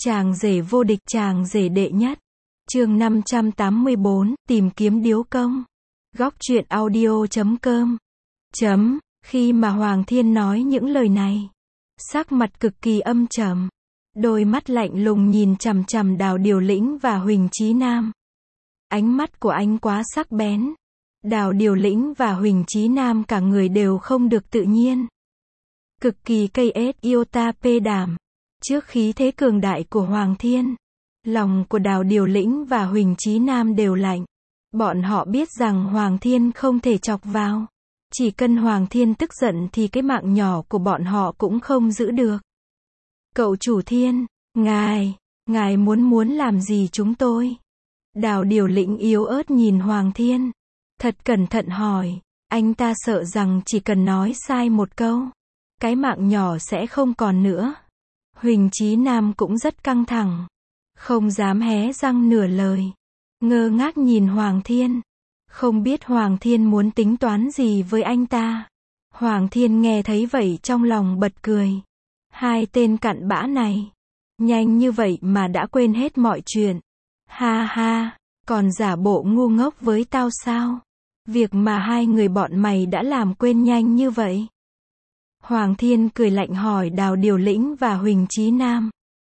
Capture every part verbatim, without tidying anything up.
Chàng rể vô địch, chàng rể đệ nhất. Chương năm trăm tám mươi bốn, tìm kiếm điếu công. Góc truyện audio chấm com. Chấm, khi mà Hoàng Thiên nói những lời này, sắc mặt cực kỳ âm trầm, đôi mắt lạnh lùng nhìn chằm chằm Đào Điều Lĩnh và Huỳnh Chí Nam. Ánh mắt của anh quá sắc bén. Đào Điều Lĩnh và Huỳnh Chí Nam cả người đều không được tự nhiên. Cực kỳ cây ết iota pê đảm. Trước khí thế cường đại của Hoàng Thiên, lòng của Đào Điều Lĩnh và Huỳnh Chí Nam đều lạnh. Bọn họ biết rằng Hoàng Thiên không thể chọc vào. Chỉ cần Hoàng Thiên tức giận thì cái mạng nhỏ của bọn họ cũng không giữ được. Cậu chủ Thiên, ngài, ngài muốn muốn làm gì chúng tôi? Đào Điều Lĩnh yếu ớt nhìn Hoàng Thiên, thật cẩn thận hỏi. Anh ta sợ rằng chỉ cần nói sai một câu, cái mạng nhỏ sẽ không còn nữa. Huỳnh Chí Nam cũng rất căng thẳng, không dám hé răng nửa lời, ngơ ngác nhìn Hoàng Thiên, không biết Hoàng Thiên muốn tính toán gì với anh ta. Hoàng Thiên nghe thấy vậy trong lòng bật cười. Hai tên cặn bã này, nhanh như vậy mà đã quên hết mọi chuyện. Ha ha, còn giả bộ ngu ngốc với tao sao? Việc mà hai người bọn mày đã làm quên nhanh như vậy. Hoàng Thiên cười lạnh hỏi Đào Điều Lĩnh và Huỳnh Chí Nam.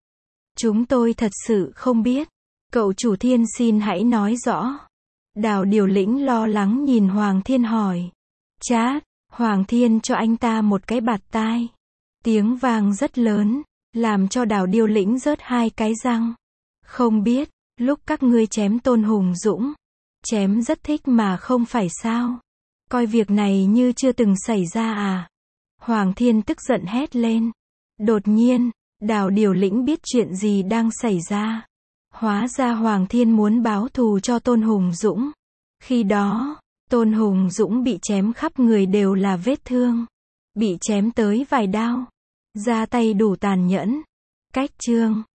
Chúng tôi thật sự không biết. Cậu chủ Thiên xin hãy nói rõ. Đào Điều Lĩnh lo lắng nhìn Hoàng Thiên hỏi. Chát, Hoàng Thiên cho anh ta một cái bạt tai. Tiếng vang rất lớn, làm cho Đào Điều Lĩnh rớt hai cái răng. Không biết, lúc các ngươi chém Tôn Hùng Dũng, chém rất thích mà không phải sao? Coi việc này như chưa từng xảy ra à? Hoàng Thiên tức giận hét lên. Đột nhiên, Đào Điều Lĩnh biết chuyện gì đang xảy ra. Hóa ra Hoàng Thiên muốn báo thù cho Tôn Hùng Dũng. Khi đó, Tôn Hùng Dũng bị chém khắp người đều là vết thương. Bị chém tới vài đao. Ra tay đủ tàn nhẫn. Cách chương